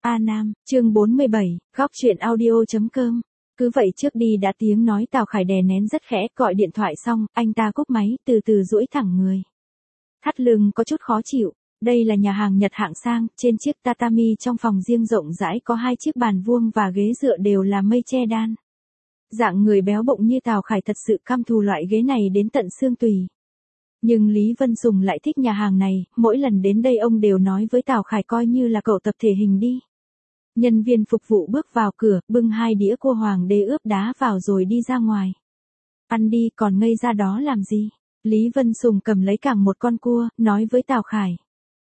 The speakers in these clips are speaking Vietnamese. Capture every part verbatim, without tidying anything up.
A Nam, chương bốn mươi bảy, góc truyện audio.com. Cứ vậy trước đi đã tiếng nói Tào Khải đè nén rất khẽ, gọi điện thoại xong, anh ta cúp máy, từ từ duỗi thẳng người. Thắt lưng có chút khó chịu, đây là nhà hàng Nhật hạng sang, trên chiếc tatami trong phòng riêng rộng rãi có hai chiếc bàn vuông và ghế dựa đều là mây che đan. Dạng người béo bụng như Tào Khải thật sự căm thù loại ghế này đến tận xương tùy. Nhưng Lý Vân Sùng lại thích nhà hàng này, mỗi lần đến đây ông đều nói với Tào Khải coi như là cậu tập thể hình đi. Nhân viên phục vụ bước vào cửa, bưng hai đĩa cua hoàng đế ướp đá vào rồi đi ra ngoài. Ăn đi, còn ngây ra đó làm gì? Lý Vân Sùng cầm lấy cẳng một con cua, nói với Tào Khải.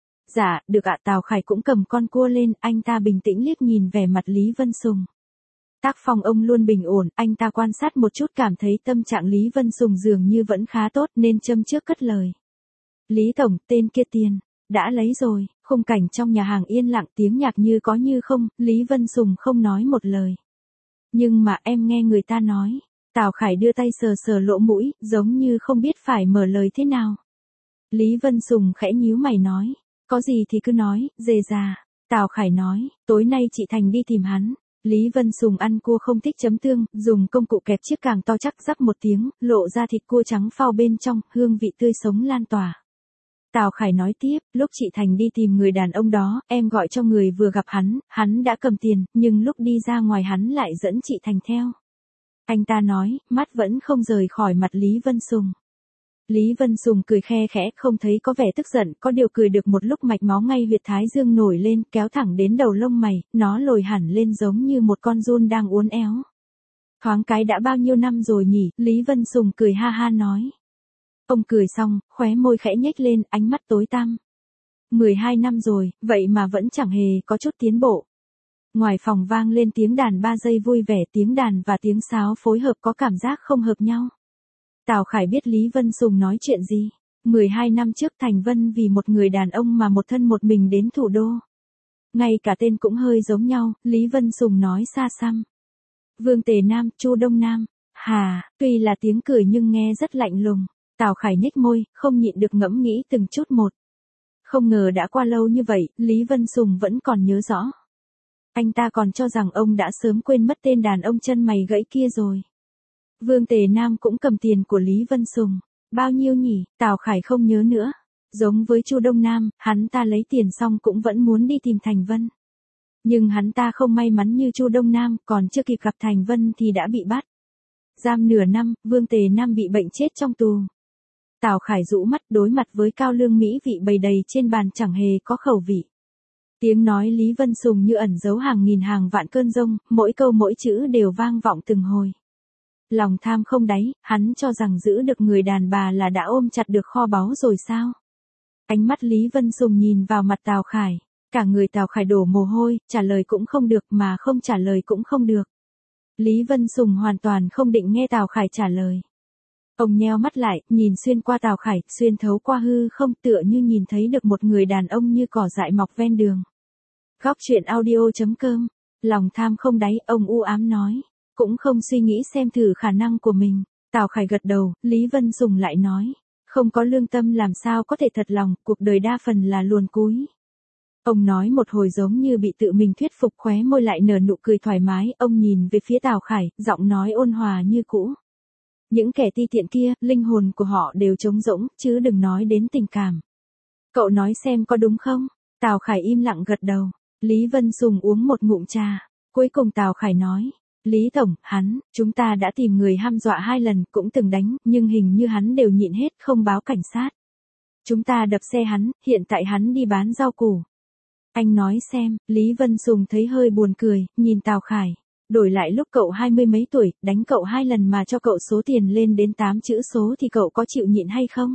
Dạ, được ạ. Tào Khải cũng cầm con cua lên, anh ta bình tĩnh liếc nhìn vẻ mặt Lý Vân Sùng. Tác phong ông luôn bình ổn, anh ta quan sát một chút cảm thấy tâm trạng Lý Vân Sùng dường như vẫn khá tốt nên châm trước cất lời. Lý Tổng, tên kia tiền, đã lấy rồi. Khung cảnh trong nhà hàng yên lặng, tiếng nhạc như có như không, Lý Vân Sùng không nói một lời. Nhưng mà em nghe người ta nói, Tào Khải đưa tay sờ sờ lỗ mũi, giống như không biết phải mở lời thế nào. Lý Vân Sùng khẽ nhíu mày nói, có gì thì cứ nói, dề già. Tào Khải nói, tối nay chị Thành đi tìm hắn. Lý Vân Sùng ăn cua không thích chấm tương, dùng công cụ kẹp chiếc càng to chắc rắc một tiếng, lộ ra thịt cua trắng phao bên trong, hương vị tươi sống lan tỏa. Tào Khải nói tiếp, lúc chị Thành đi tìm người đàn ông đó, em gọi cho người vừa gặp hắn, hắn đã cầm tiền, nhưng lúc đi ra ngoài hắn lại dẫn chị Thành theo. Anh ta nói, mắt vẫn không rời khỏi mặt Lý Vân Sùng. Lý Vân Sùng cười khe khẽ, không thấy có vẻ tức giận, có điều cười được một lúc mạch máu ngay huyệt thái dương nổi lên, kéo thẳng đến đầu lông mày, nó lồi hẳn lên giống như một con giun đang uốn éo. Thoáng cái đã bao nhiêu năm rồi nhỉ? Lý Vân Sùng cười ha ha nói. Ông cười xong, khóe môi khẽ nhếch lên, ánh mắt tối tăm. mười hai năm rồi, vậy mà vẫn chẳng hề có chút tiến bộ. Ngoài phòng vang lên tiếng đàn ba giây vui vẻ, tiếng đàn và tiếng sáo phối hợp có cảm giác không hợp nhau. Tào Khải biết Lý Vân Sùng nói chuyện gì. mười hai năm trước Thành Vân vì một người đàn ông mà một thân một mình đến thủ đô. Ngay cả tên cũng hơi giống nhau, Lý Vân Sùng nói xa xăm. Vương Tề Nam, Chu Đông Nam. Hà, tuy là tiếng cười nhưng nghe rất lạnh lùng. Tào Khải nhếch môi, không nhịn được ngẫm nghĩ từng chút một. Không ngờ đã qua lâu như vậy, Lý Vân Sùng vẫn còn nhớ rõ. Anh ta còn cho rằng ông đã sớm quên mất tên đàn ông chân mày gãy kia rồi. Vương Tề Nam cũng cầm tiền của Lý Vân Sùng. Bao nhiêu nhỉ? Tào Khải không nhớ nữa. Giống với Chu Đông Nam, hắn ta lấy tiền xong cũng vẫn muốn đi tìm Thành Vân. Nhưng hắn ta không may mắn như Chu Đông Nam, còn chưa kịp gặp Thành Vân thì đã bị bắt. Giam nửa năm, Vương Tề Nam bị bệnh chết trong tù. Tào Khải rũ mắt, đối mặt với cao lương mỹ vị bày đầy trên bàn chẳng hề có khẩu vị. Tiếng nói Lý Vân Sùng như ẩn giấu hàng nghìn hàng vạn cơn giông, mỗi câu mỗi chữ đều vang vọng từng hồi. Lòng tham không đáy, hắn cho rằng giữ được người đàn bà là đã ôm chặt được kho báu rồi sao? Ánh mắt Lý Vân Sùng nhìn vào mặt Tào Khải, cả người Tào Khải đổ mồ hôi, trả lời cũng không được mà không trả lời cũng không được. Lý Vân Sùng hoàn toàn không định nghe Tào Khải trả lời. Ông nheo mắt lại, nhìn xuyên qua Tào Khải, xuyên thấu qua hư không, tựa như nhìn thấy được một người đàn ông như cỏ dại mọc ven đường. Góc truyện audio.com. Lòng tham không đáy, ông u ám nói. Cũng không suy nghĩ xem thử khả năng của mình. Tào Khải gật đầu, Lý Vân Sùng lại nói. Không có lương tâm làm sao có thể thật lòng, cuộc đời đa phần là luồn cúi. Ông nói một hồi giống như bị tự mình thuyết phục, khóe môi lại nở nụ cười thoải mái, ông nhìn về phía Tào Khải, giọng nói ôn hòa như cũ. Những kẻ ti tiện kia, linh hồn của họ đều trống rỗng, chứ đừng nói đến tình cảm. Cậu nói xem có đúng không? Tào Khải im lặng gật đầu. Lý Vân Sùng uống một ngụm trà. Cuối cùng Tào Khải nói. Lý Tổng, hắn, chúng ta đã tìm người hăm dọa hai lần, cũng từng đánh, nhưng hình như hắn đều nhịn hết, không báo cảnh sát. Chúng ta đập xe hắn, hiện tại hắn đi bán rau củ. Anh nói xem, Lý Vân Sùng thấy hơi buồn cười, nhìn Tào Khải. Đổi lại lúc cậu hai mươi mấy tuổi, đánh cậu hai lần mà cho cậu số tiền lên đến tám chữ số thì cậu có chịu nhịn hay không?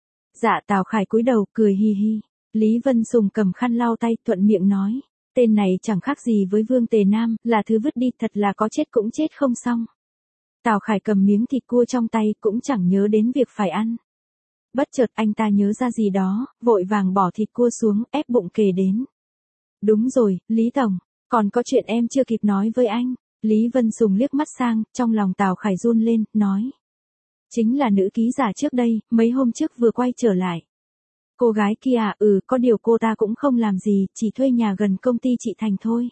Dạ. Tào Khải cúi đầu, cười hi hi. Lý Vân Sùng cầm khăn lau tay, thuận miệng nói. Tên này chẳng khác gì với Vương Tề Nam, là thứ vứt đi, thật là có chết cũng chết không xong. Tào Khải cầm miếng thịt cua trong tay, cũng chẳng nhớ đến việc phải ăn. Bất chợt anh ta nhớ ra gì đó, vội vàng bỏ thịt cua xuống, ép bụng kề đến. Đúng rồi, Lý Tổng, còn có chuyện em chưa kịp nói với anh. Lý Vân Sùng liếc mắt sang, trong lòng Tào Khải run lên, nói. Chính là nữ ký giả trước đây, mấy hôm trước vừa quay trở lại. Cô gái kia à, ừ, có điều cô ta cũng không làm gì, chỉ thuê nhà gần công ty chị Thành thôi.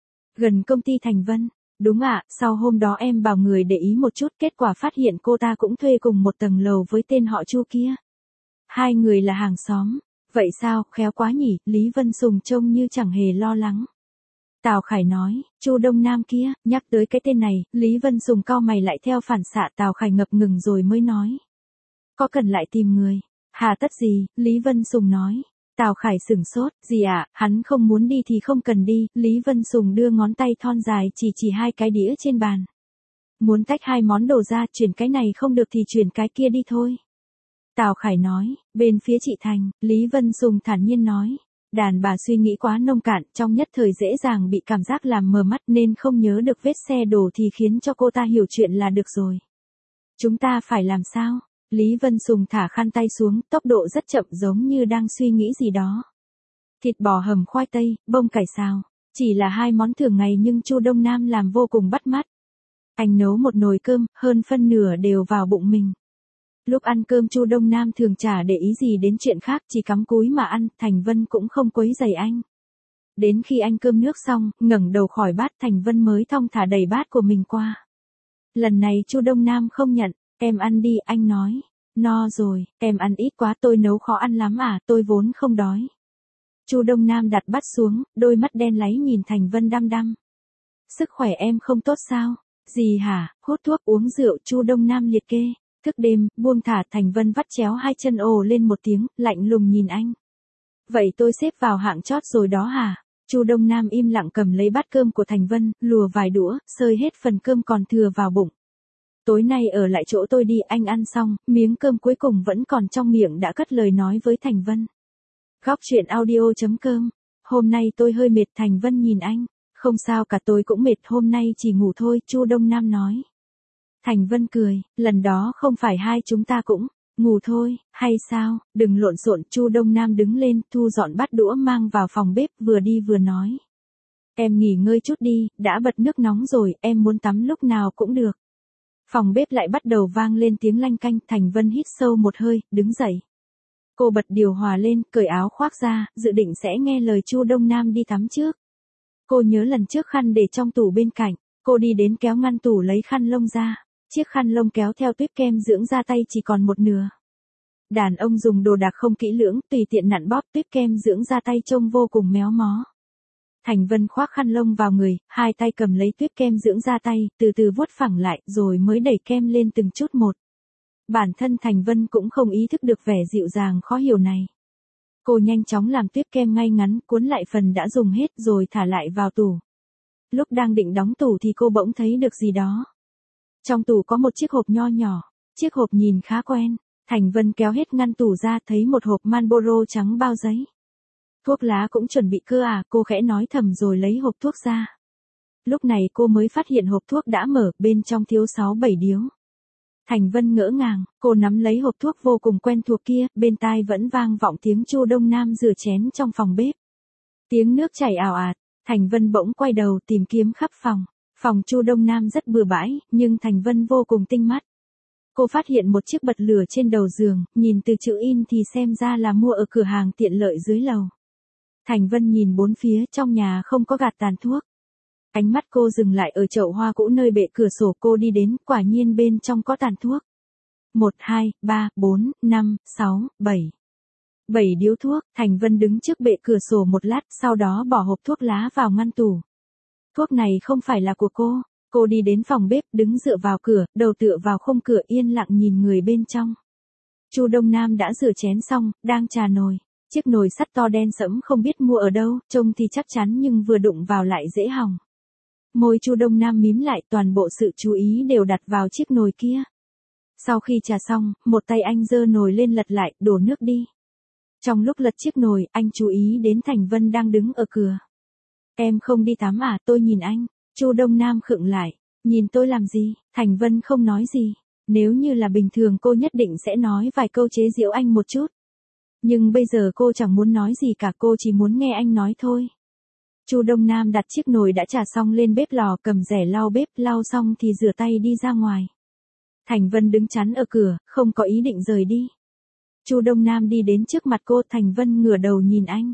Gần công ty Thành Vân. Đúng ạ, sau hôm đó em bảo người để ý một chút, kết quả phát hiện cô ta cũng thuê cùng một tầng lầu với tên họ Chu kia. Hai người là hàng xóm. Vậy sao, khéo quá nhỉ, Lý Vân Sùng trông như chẳng hề lo lắng. Tào Khải nói, Chu Đông Nam kia, nhắc tới cái tên này, Lý Vân Sùng cau mày lại theo phản xạ. Tào Khải ngập ngừng rồi mới nói. Có cần lại tìm người? Hà tất gì, Lý Vân Sùng nói. Tào Khải sửng sốt, gì ạ, à, hắn không muốn đi thì không cần đi, Lý Vân Sùng đưa ngón tay thon dài chỉ chỉ hai cái đĩa trên bàn. Muốn tách hai món đồ ra, chuyển cái này không được thì chuyển cái kia đi thôi. Tào Khải nói, bên phía chị Thành, Lý Vân Sùng thản nhiên nói. Đàn bà suy nghĩ quá nông cạn, trong nhất thời dễ dàng bị cảm giác làm mờ mắt nên không nhớ được vết xe đổ thì khiến cho cô ta hiểu chuyện là được rồi. Chúng ta phải làm sao? Lý Vân Sùng thả khăn tay xuống, tốc độ rất chậm giống như đang suy nghĩ gì đó. Thịt bò hầm khoai tây, bông cải xào. Chỉ là hai món thường ngày nhưng Chu Đông Nam làm vô cùng bắt mắt. Anh nấu một nồi cơm, hơn phân nửa đều vào bụng mình. Lúc ăn cơm Chu Đông Nam thường chả để ý gì đến chuyện khác, chỉ cắm cúi mà ăn, Thành Vân cũng không quấy rầy anh. Đến khi anh cơm nước xong, ngẩng đầu khỏi bát Thành Vân mới thong thả đẩy bát của mình qua. Lần này Chu Đông Nam không nhận, em ăn đi, anh nói. No rồi, em ăn ít quá, tôi nấu khó ăn lắm à, tôi vốn không đói. Chu Đông Nam đặt bát xuống, đôi mắt đen láy nhìn Thành Vân đăm đăm. Sức khỏe em không tốt sao? Gì hả, hút thuốc uống rượu, Chu Đông Nam liệt kê. Thức đêm, buông thả, Thành Vân vắt chéo hai chân ồ lên một tiếng, lạnh lùng nhìn anh. Vậy tôi xếp vào hạng chót rồi đó hả? Chu Đông Nam im lặng cầm lấy bát cơm của Thành Vân, lùa vài đũa, xơi hết phần cơm còn thừa vào bụng. Tối nay ở lại chỗ tôi đi, anh ăn xong, miếng cơm cuối cùng vẫn còn trong miệng đã cất lời nói với Thành Vân. Góc truyện audio.com. Hôm nay tôi hơi mệt, Thành Vân nhìn anh. Không sao cả, tôi cũng mệt, hôm nay chỉ ngủ thôi, Chu Đông Nam nói. Thành Vân cười, lần đó không phải hai chúng ta cũng ngủ thôi, hay sao? Đừng lộn xộn, Chu Đông Nam đứng lên, thu dọn bát đũa mang vào phòng bếp, vừa đi vừa nói. Em nghỉ ngơi chút đi, đã bật nước nóng rồi, em muốn tắm lúc nào cũng được. Phòng bếp lại bắt đầu vang lên tiếng lanh canh, Thành Vân hít sâu một hơi, đứng dậy. Cô bật điều hòa lên, cởi áo khoác ra, dự định sẽ nghe lời Chu Đông Nam đi tắm trước. Cô nhớ lần trước khăn để trong tủ bên cạnh, cô đi đến kéo ngăn tủ lấy khăn lông ra. Chiếc khăn lông kéo theo tuyếp kem dưỡng da tay chỉ còn một nửa. Đàn ông dùng đồ đạc không kỹ lưỡng, tùy tiện nặn bóp tuyếp kem dưỡng da tay trông vô cùng méo mó. Thành Vân khoác khăn lông vào người, hai tay cầm lấy tuyếp kem dưỡng da tay, từ từ vuốt phẳng lại, rồi mới đẩy kem lên từng chút một. Bản thân Thành Vân cũng không ý thức được vẻ dịu dàng khó hiểu này. Cô nhanh chóng làm tuyếp kem ngay ngắn, cuốn lại phần đã dùng hết rồi thả lại vào tủ. Lúc đang định đóng tủ thì cô bỗng thấy được gì đó. Trong tủ có một chiếc hộp nho nhỏ, chiếc hộp nhìn khá quen. Thành Vân kéo hết ngăn tủ ra, thấy một hộp Marlboro trắng bao giấy. Thuốc lá cũng chuẩn bị cơ à, cô khẽ nói thầm rồi lấy hộp thuốc ra. Lúc này cô mới phát hiện hộp thuốc đã mở, bên trong thiếu sáu bảy điếu. Thành Vân ngỡ ngàng, cô nắm lấy hộp thuốc vô cùng quen thuộc kia, bên tai vẫn vang vọng tiếng Chu Đông Nam rửa chén trong phòng bếp. Tiếng nước chảy ào ạt, Thành Vân bỗng quay đầu tìm kiếm khắp phòng. Phòng Chu Đông Nam rất bừa bãi, nhưng Thành Vân vô cùng tinh mắt. Cô phát hiện một chiếc bật lửa trên đầu giường, nhìn từ chữ in thì xem ra là mua ở cửa hàng tiện lợi dưới lầu. Thành Vân nhìn bốn phía, trong nhà không có gạt tàn thuốc. Ánh mắt cô dừng lại ở chậu hoa cũ nơi bệ cửa sổ, cô đi đến, quả nhiên bên trong có tàn thuốc. một, hai, ba, bốn, năm, sáu, bảy. bảy điếu thuốc, Thành Vân đứng trước bệ cửa sổ một lát, sau đó bỏ hộp thuốc lá vào ngăn tủ. Thuốc này không phải là của cô. Cô đi đến phòng bếp, đứng dựa vào cửa, đầu tựa vào khung cửa yên lặng nhìn người bên trong. Chu Đông Nam đã rửa chén xong, đang trà nồi. Chiếc nồi sắt to đen sẫm không biết mua ở đâu, trông thì chắc chắn nhưng vừa đụng vào lại dễ hỏng. Môi Chu Đông Nam mím lại, toàn bộ sự chú ý đều đặt vào chiếc nồi kia. Sau khi trà xong, một tay anh giơ nồi lên lật lại, đổ nước đi. Trong lúc lật chiếc nồi, anh chú ý đến Thành Vân đang đứng ở cửa. Em không đi tắm à, tôi nhìn anh. Chu Đông Nam khựng lại. Nhìn tôi làm gì? Thành Vân không nói gì. Nếu như là bình thường cô nhất định sẽ nói vài câu chế giễu anh một chút. Nhưng bây giờ cô chẳng muốn nói gì cả, cô chỉ muốn nghe anh nói thôi. Chu Đông Nam đặt chiếc nồi đã trà xong lên bếp lò, cầm rẻ lau bếp, lau xong thì rửa tay đi ra ngoài. Thành Vân đứng chắn ở cửa, không có ý định rời đi. Chu Đông Nam đi đến trước mặt cô, Thành Vân ngửa đầu nhìn anh.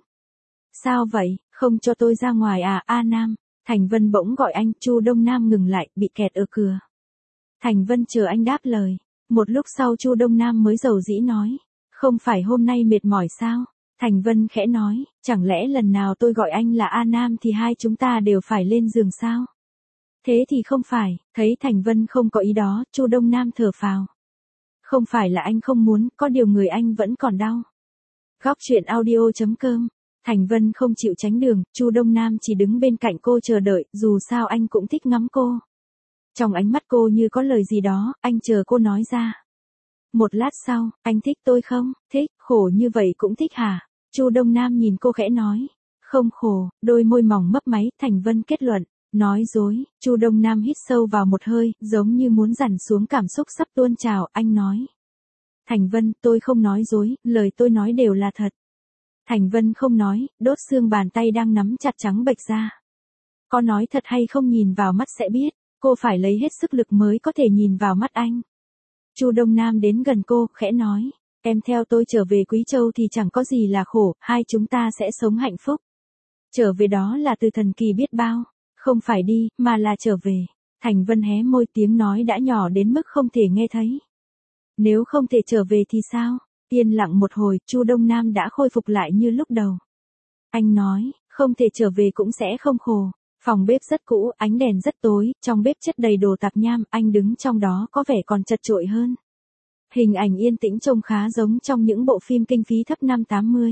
Sao vậy, không cho tôi ra ngoài à, A Nam? Thành Vân bỗng gọi anh, Chu Đông Nam ngừng lại, bị kẹt ở cửa. Thành Vân chờ anh đáp lời. Một lúc sau Chu Đông Nam mới dầu dĩ nói. Không phải hôm nay mệt mỏi sao? Thành Vân khẽ nói, chẳng lẽ lần nào tôi gọi anh là A Nam thì hai chúng ta đều phải lên giường sao? Thế thì không phải, thấy Thành Vân không có ý đó, Chu Đông Nam thở phào. Không phải là anh không muốn, có điều người anh vẫn còn đau. Góc truyện audio chấm com. Thành Vân không chịu tránh đường, Chu Đông Nam chỉ đứng bên cạnh cô chờ đợi, dù sao anh cũng thích ngắm cô. Trong ánh mắt cô như có lời gì đó, anh chờ cô nói ra. Một lát sau, anh thích tôi không? Thích, khổ như vậy cũng thích hả? Chu Đông Nam nhìn cô khẽ nói. Không khổ, đôi môi mỏng mấp máy, Thành Vân kết luận. Nói dối, Chu Đông Nam hít sâu vào một hơi, giống như muốn dằn xuống cảm xúc sắp tuôn trào, anh nói. Thành Vân, tôi không nói dối, lời tôi nói đều là thật. Thành Vân không nói, đốt xương bàn tay đang nắm chặt trắng bệch ra. Có nói thật hay không nhìn vào mắt sẽ biết, cô phải lấy hết sức lực mới có thể nhìn vào mắt anh. Chu Đông Nam đến gần cô, khẽ nói, em theo tôi trở về Quý Châu thì chẳng có gì là khổ, hai chúng ta sẽ sống hạnh phúc. Trở về đó là từ thần kỳ biết bao, không phải đi, mà là trở về. Thành Vân hé môi, tiếng nói đã nhỏ đến mức không thể nghe thấy. Nếu không thể trở về thì sao? Yên lặng một hồi, Chu Đông Nam đã khôi phục lại như lúc đầu. Anh nói, không thể trở về cũng sẽ không khổ. Phòng bếp rất cũ, ánh đèn rất tối, trong bếp chất đầy đồ tạp nham, anh đứng trong đó có vẻ còn chật chội hơn. Hình ảnh yên tĩnh trông khá giống trong những bộ phim kinh phí thấp năm tám mươi.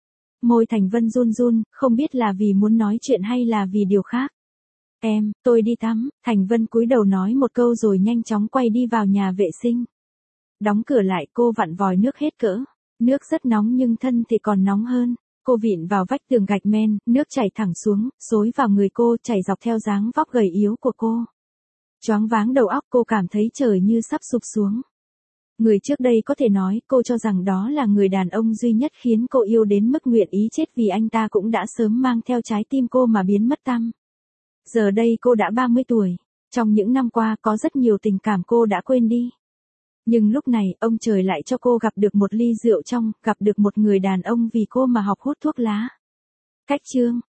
Môi Thành Vân run run, không biết là vì muốn nói chuyện hay là vì điều khác. Em, tôi đi tắm, Thành Vân cúi đầu nói một câu rồi nhanh chóng quay đi vào nhà vệ sinh. Đóng cửa lại, cô vặn vòi nước hết cỡ. Nước rất nóng nhưng thân thì còn nóng hơn. Cô vịn vào vách tường gạch men, nước chảy thẳng xuống, xối vào người cô, chảy dọc theo dáng vóc gầy yếu của cô. Choáng váng đầu óc, cô cảm thấy trời như sắp sụp xuống. Người trước đây có thể nói, cô cho rằng đó là người đàn ông duy nhất khiến cô yêu đến mức nguyện ý chết vì anh ta cũng đã sớm mang theo trái tim cô mà biến mất tăm. Giờ đây cô đã ba mươi tuổi. Trong những năm qua có rất nhiều tình cảm cô đã quên đi. Nhưng lúc này, ông trời lại cho cô gặp được một ly rượu trong, gặp được một người đàn ông vì cô mà học hút thuốc lá. Cách chương